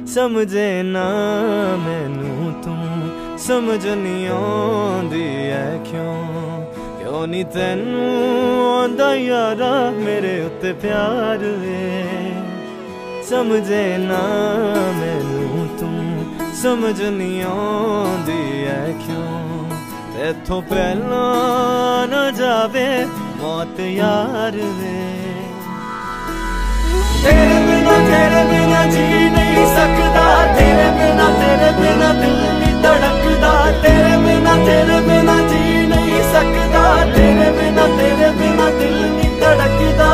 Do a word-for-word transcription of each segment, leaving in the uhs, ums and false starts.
समझे ना मैनू तू समझ नहीं आंदी है क्यों क्यों नहीं तैनू आंदा यारा मेरे उत्ते प्यार वे समझे ना मैनू तू समझ नहीं आंदी है क्यों इथों पहला ना जावे मौत यार वे तेरे बिना तेरे बिना जी नहीं सकता तेरे बिना तेरे बिना दिल नहीं धड़कता तेरे बिना तेरे बिना जी नहीं सकता तेरे बिना तेरे बिना दिल नहीं धड़कता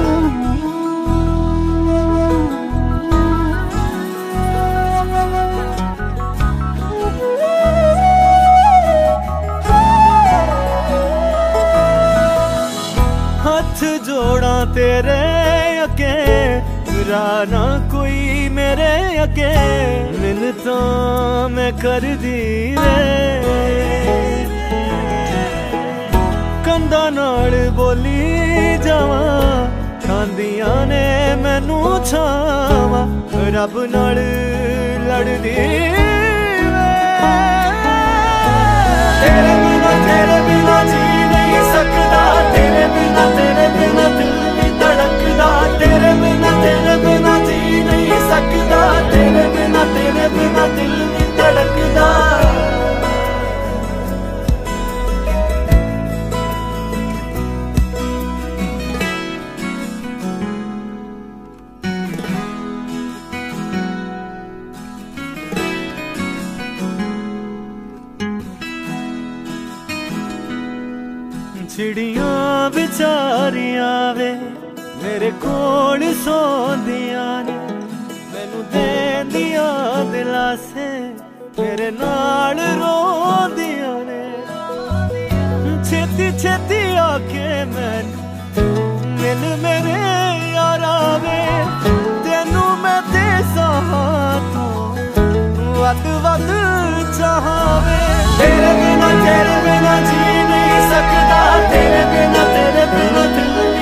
हाथ जोड़ा तेरे अगे ना कोई मेरे अगे मिन्नता मैं कर दी वे कंधा नाल बोली जावा खांदियां ने मैनू छावा रब नाल लड़दी वे तेरे बिना तेरे बिना जी नहीं सकता तेरे बिना तेरे बिना दिल नहीं धड़कदा तेरे बिना तेरे बिना जी नहीं सकता तेरे बिना तेरे बिना दिल नहीं धड़कदा चिड़ियां बेचारियां वे मेरे कोल सोंदियां ने मैनू देंदियां दिलासे मेरे नाल रोंदियां ने छेती छेती आके मैनू मिल मेरे यारा वे तेनू मैं देसां तू वध वध चाहावे तेरे बिना तेरे बिना जी नहीं सकता तेरे बिना तेरे बिना दिल